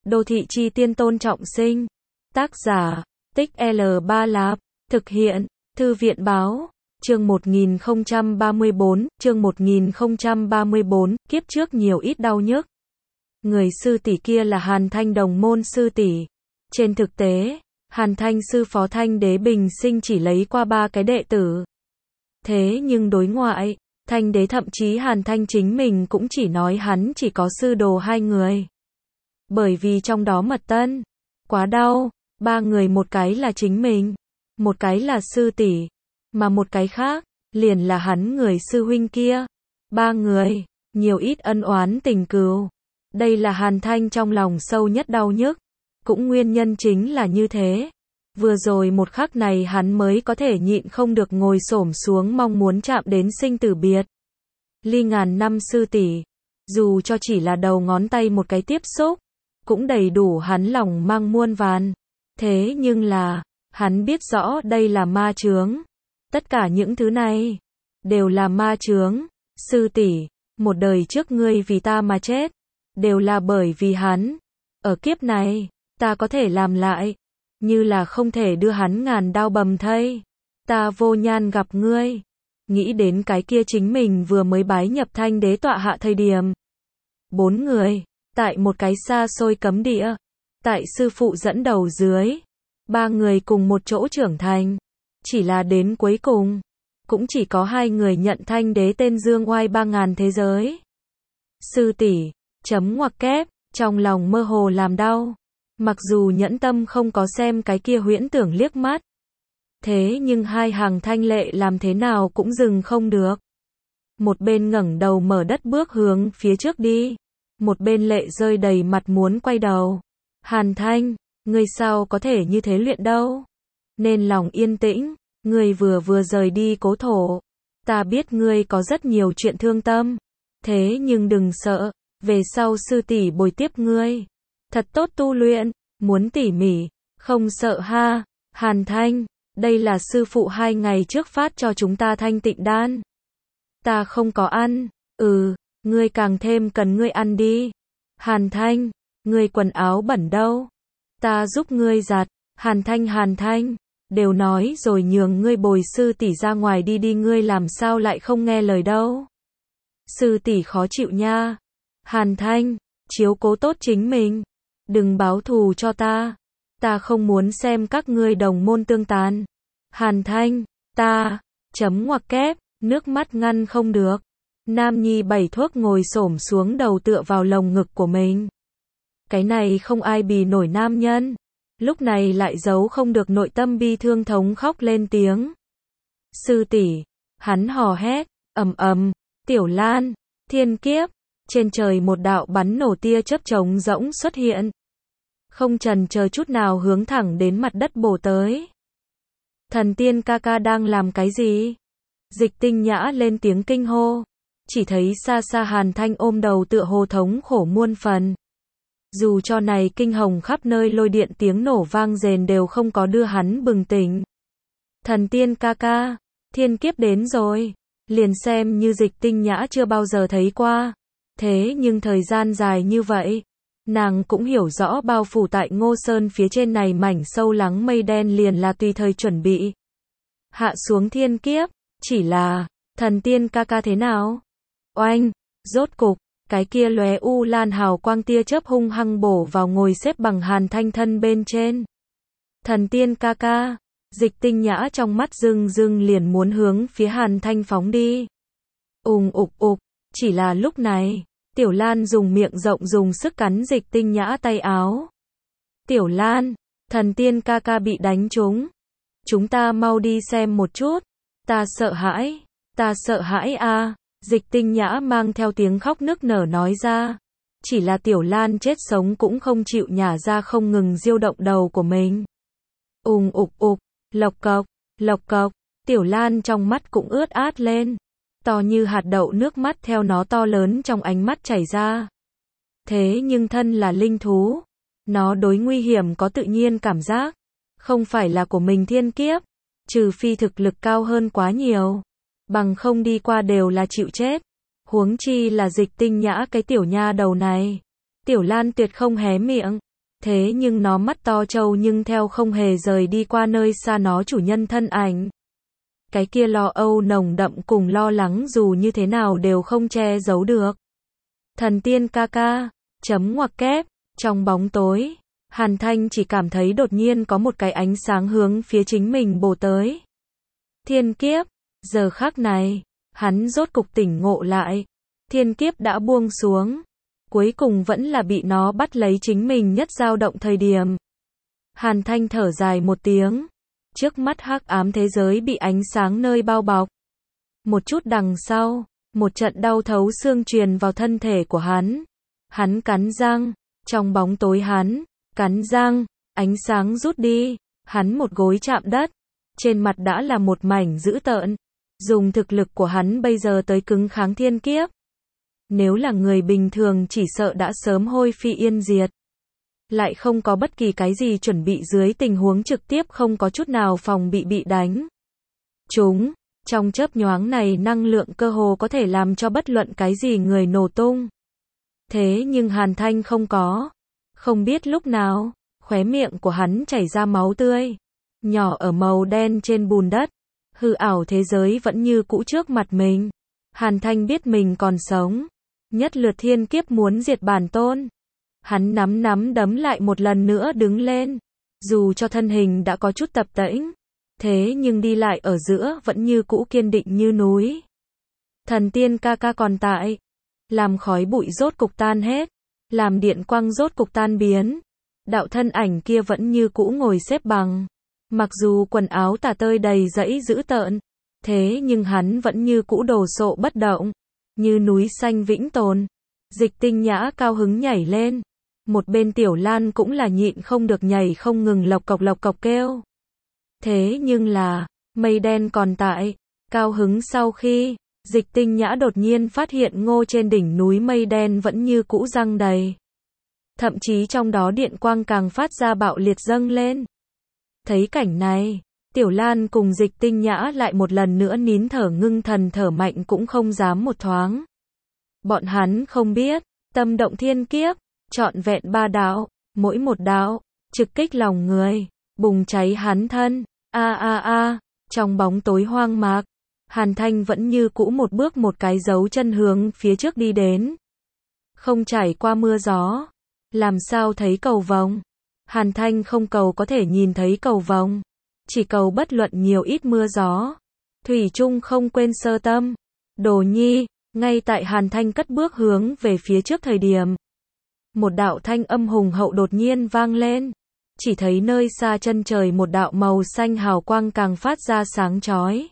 Đô thị chi tiên Tôn Trọng Sinh. Tác giả, Tích L Ba Lạp. Thực hiện, Thư viện Báo. Chương 1034, kiếp trước nhiều ít đau nhức. Người sư tỷ kia là Hàn Thanh đồng môn sư tỷ. Trên thực tế, Hàn Thanh sư phó Thanh đế bình sinh chỉ lấy qua 3 cái đệ tử. Thế nhưng đối ngoại, Thanh đế thậm chí Hàn Thanh chính mình cũng chỉ nói hắn chỉ có sư đồ 2 người. Bởi vì trong đó mật tân quá đau, 3 người, một cái là chính mình, một cái là sư tỷ, mà một cái khác liền là hắn người sư huynh kia. 3 người, nhiều ít ân oán tình cừu. Đây là Hàn Thanh trong lòng sâu nhất đau nhức. Cũng nguyên nhân chính là như thế. Vừa rồi một khắc này hắn mới có thể nhịn không được ngồi xổm xuống mong muốn chạm đến sinh tử biệt. Ly ngàn năm sư tỷ, dù cho chỉ là đầu ngón tay một cái tiếp xúc, cũng đầy đủ hắn lòng mang muôn vàn. Thế nhưng là, hắn biết rõ đây là ma chướng. Tất cả những thứ này, đều là ma chướng. Sư tỷ, một đời trước ngươi vì ta mà chết, đều là bởi vì hắn. Ở kiếp này, ta có thể làm lại, như là không thể đưa hắn ngàn đao bầm thây. Ta vô nhan gặp ngươi, nghĩ đến cái kia chính mình vừa mới bái nhập Thanh đế tọa hạ thời điểm. 4 người, tại một cái xa xôi cấm địa, tại sư phụ dẫn đầu dưới, 3 người cùng một chỗ trưởng thành. Chỉ là đến cuối cùng, cũng chỉ có 2 người nhận Thanh đế tên dương oai 3000 thế giới. Sư tỷ, chấm ngoặc kép, trong lòng mơ hồ làm đau. Mặc dù nhẫn tâm không có xem cái kia huyễn tưởng liếc mắt. Thế nhưng 2 hàng thanh lệ làm thế nào cũng dừng không được. Một bên ngẩng đầu mở đất bước hướng phía trước đi. Một bên lệ rơi đầy mặt muốn quay đầu. Hàn Thanh, ngươi sao có thể như thế luyện đâu? Nên lòng yên tĩnh, ngươi vừa rời đi cố thổ. Ta biết ngươi có rất nhiều chuyện thương tâm. Thế nhưng đừng sợ, về sau sư tỷ bồi tiếp ngươi. Thật tốt tu luyện, muốn tỉ mỉ, không sợ ha. Hàn Thanh, đây là sư phụ 2 ngày trước phát cho chúng ta thanh tịnh đan. Ta không có ăn, ngươi càng thêm cần ngươi ăn đi. Hàn Thanh, ngươi quần áo bẩn đâu? Ta giúp ngươi giặt. Hàn Thanh, đều nói rồi nhường ngươi bồi sư tỷ ra ngoài đi ngươi làm sao lại không nghe lời đâu. Sư tỷ khó chịu nha. Hàn Thanh, chiếu cố tốt chính mình. Đừng báo thù cho ta. Ta không muốn xem các ngươi đồng môn tương tàn. Hàn Thanh, ta, chấm ngoặc kép, nước mắt ngăn không được. Nam nhi 7 thuốc ngồi xổm xuống đầu tựa vào lồng ngực của mình. Cái này không ai bì nổi nam nhân. Lúc này lại giấu không được nội tâm bi thương thống khóc lên tiếng. Sư tỷ, hắn hò hét, ầm, Tiểu Lan, thiên kiếp. Trên trời một đạo bắn nổ tia chớp trống rỗng xuất hiện. Không chần chờ chút nào hướng thẳng đến mặt đất bổ tới. Thần tiên ca ca đang làm cái gì? Dịch Tinh Nhã lên tiếng kinh hô. Chỉ thấy xa xa Hàn Thanh ôm đầu tựa hồ thống khổ muôn phần. Dù cho này kinh hồng khắp nơi lôi điện tiếng nổ vang rền đều không có đưa hắn bừng tỉnh. Thần tiên ca ca, thiên kiếp đến rồi. Liền xem như Dịch Tinh Nhã chưa bao giờ thấy qua. Thế nhưng thời gian dài như vậy, nàng cũng hiểu rõ bao phủ tại Ngô Sơn phía trên này mảnh sâu lắng mây đen liền là tùy thời chuẩn bị hạ xuống thiên kiếp. Chỉ là, thần tiên ca ca thế nào? Oanh, rốt cục, cái kia lóe u lan hào quang tia chớp hung hăng bổ vào ngồi xếp bằng Hàn Thanh thân bên trên. Thần tiên ca ca, Dịch Tinh Nhã trong mắt rưng liền muốn hướng phía Hàn Thanh phóng đi. Ục, chỉ là lúc này, Tiểu Lan dùng miệng rộng dùng sức cắn Dịch Tinh Nhã tay áo. Tiểu Lan, thần tiên ca ca bị đánh trúng. Chúng ta mau đi xem một chút. Ta sợ hãi a. Dịch Tinh Nhã mang theo tiếng khóc nức nở nói ra. Chỉ là Tiểu Lan chết sống cũng không chịu nhả ra không ngừng diêu động đầu của mình. Ục, lộc cộc, Tiểu Lan trong mắt cũng ướt át lên. To như hạt đậu nước mắt theo nó to lớn trong ánh mắt chảy ra. Thế nhưng thân là linh thú, nó đối nguy hiểm có tự nhiên cảm giác. Không phải là của mình thiên kiếp, trừ phi thực lực cao hơn quá nhiều. Bằng không đi qua đều là chịu chết. Huống chi là Dịch Tinh Nhã cái tiểu nha đầu này. Tiểu Lan tuyệt không hé miệng. Thế nhưng nó mắt to trâu nhưng theo không hề rời đi qua nơi xa nó chủ nhân thân ảnh. Cái kia lo âu nồng đậm cùng lo lắng dù như thế nào đều không che giấu được. Thần tiên ca ca, chấm ngoặc kép, trong bóng tối, Hàn Thanh chỉ cảm thấy đột nhiên có một cái ánh sáng hướng phía chính mình bổ tới. Thiên kiếp, giờ khắc này, hắn rốt cục tỉnh ngộ lại. Thiên kiếp đã buông xuống, cuối cùng vẫn là bị nó bắt lấy chính mình nhất dao động thời điểm. Hàn Thanh thở dài một tiếng, trước mắt hắc ám thế giới bị ánh sáng nơi bao bọc. Một chút đằng sau, một trận đau thấu xương truyền vào thân thể của hắn. Hắn cắn răng, trong bóng tối hắn cắn răng, ánh sáng rút đi, hắn một gối chạm đất, trên mặt đã là một mảnh dữ tợn. Dùng thực lực của hắn bây giờ tới cứng kháng thiên kiếp. Nếu là người bình thường chỉ sợ đã sớm hôi phi yên diệt. Lại không có bất kỳ cái gì chuẩn bị dưới tình huống trực tiếp không có chút nào phòng bị đánh. Trong chớp nhoáng này năng lượng cơ hồ có thể làm cho bất luận cái gì người nổ tung. Thế nhưng Hàn Thanh không có. Không biết lúc nào, khóe miệng của hắn chảy ra máu tươi. Nhỏ ở màu đen trên bùn đất. Hư ảo thế giới vẫn như cũ trước mặt mình. Hàn Thanh biết mình còn sống. Nhất lượt thiên kiếp muốn diệt bản tôn. Hắn nắm đấm lại một lần nữa đứng lên. Dù cho thân hình đã có chút tập tễnh. Thế nhưng đi lại ở giữa vẫn như cũ kiên định như núi. Thần tiên ca ca còn tại. Làm khói bụi rốt cục tan hết. Làm điện quang rốt cục tan biến. Đạo thân ảnh kia vẫn như cũ ngồi xếp bằng. Mặc dù quần áo tả tơi đầy rẫy dữ tợn. Thế nhưng hắn vẫn như cũ đồ sộ bất động. Như núi xanh vĩnh tồn. Dịch Tinh Nhã cao hứng nhảy lên. Một bên Tiểu Lan cũng là nhịn không được nhảy không ngừng lộc cộc kêu. Thế nhưng là, mây đen còn tại. Cao hứng sau khi, Dịch Tinh Nhã đột nhiên phát hiện ngô trên đỉnh núi mây đen vẫn như cũ răng đầy. Thậm chí trong đó điện quang càng phát ra bạo liệt dâng lên. Thấy cảnh này, Tiểu Lan cùng Dịch Tinh Nhã lại một lần nữa nín thở ngưng thần thở mạnh cũng không dám một thoáng. Bọn hắn không biết, tâm động thiên kiếp, trọn vẹn 3 đạo, mỗi một đạo, trực kích lòng người, bùng cháy hắn thân, trong bóng tối hoang mạc, Hàn Thanh vẫn như cũ một bước một cái dấu chân hướng phía trước đi đến. Không trải qua mưa gió, làm sao thấy cầu vồng. Hàn Thanh không cầu có thể nhìn thấy cầu vồng, chỉ cầu bất luận nhiều ít mưa gió. Thủy chung không quên sơ tâm. Đồ nhi, ngay tại Hàn Thanh cất bước hướng về phía trước thời điểm. Một đạo thanh âm hùng hậu đột nhiên vang lên. Chỉ thấy nơi xa chân trời một đạo màu xanh hào quang càng phát ra sáng chói.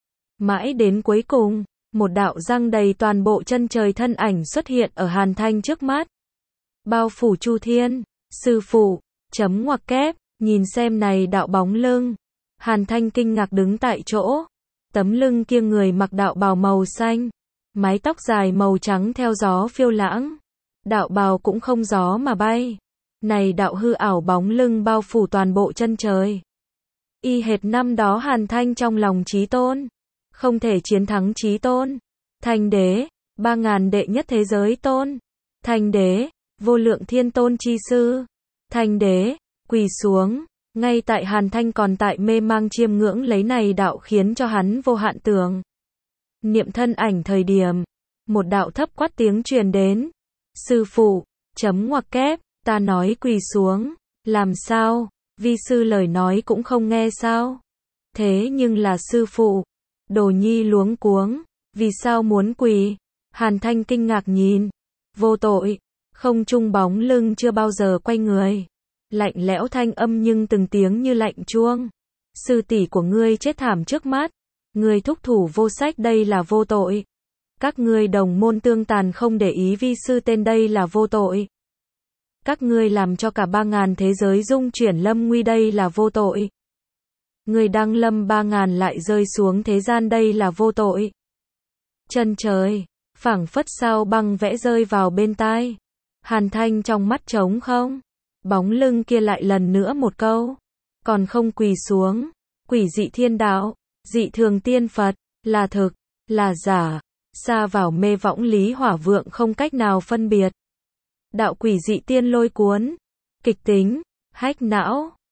Mãi đến cuối cùng, một đạo răng đầy toàn bộ chân trời thân ảnh xuất hiện ở Hàn Thanh trước mắt. Bao phủ Chu Thiên, sư phụ, chấm ngoặc kép, nhìn xem này đạo bóng lưng. Hàn Thanh kinh ngạc đứng tại chỗ. Tấm lưng kia người mặc đạo bào màu xanh, mái tóc dài màu trắng theo gió phiêu lãng. Đạo bào cũng không gió mà bay. Này đạo hư ảo bóng lưng bao phủ toàn bộ chân trời. Y hệt năm đó Hàn Thanh trong lòng Chí Tôn. Không thể chiến thắng Chí Tôn. Thanh đế, 3000 đệ nhất thế giới tôn. Thanh đế, vô lượng thiên tôn chi sư. Thanh đế, quỳ xuống. Ngay tại Hàn Thanh còn tại mê mang chiêm ngưỡng lấy này đạo khiến cho hắn vô hạn tưởng niệm thân ảnh thời điểm. Một đạo thấp quát tiếng truyền đến. Sư phụ, chấm ngoặc kép, ta nói quỳ xuống. Làm sao, vi sư lời nói cũng không nghe sao? Thế nhưng là sư phụ. Đồ nhi luống cuống, vì sao muốn quỳ? Hàn Thanh kinh ngạc nhìn. Vô tội, không trung bóng lưng chưa bao giờ quay người. Lạnh lẽo thanh âm nhưng từng tiếng như lạnh chuông. Sư tỷ của ngươi chết thảm trước mắt. Ngươi thúc thủ vô sách đây là vô tội. Các ngươi đồng môn tương tàn không để ý vi sư tên đây là vô tội. Các ngươi làm cho cả 3000 thế giới dung chuyển lâm nguy đây là vô tội. Ngươi đăng lâm 3000 lại rơi xuống thế gian đây là vô tội. Chân trời, phảng phất sao băng vẽ rơi vào bên tai. Hàn Thanh trong mắt trống không. Bóng lưng kia lại lần nữa một câu. Còn không quỳ xuống. Quỷ dị thiên đạo, dị thường tiên Phật, là thực, là giả. Xa vào mê võng lý hỏa vượng không cách nào phân biệt. Đạo quỷ dị tiên lôi cuốn. kịch tính, hack não.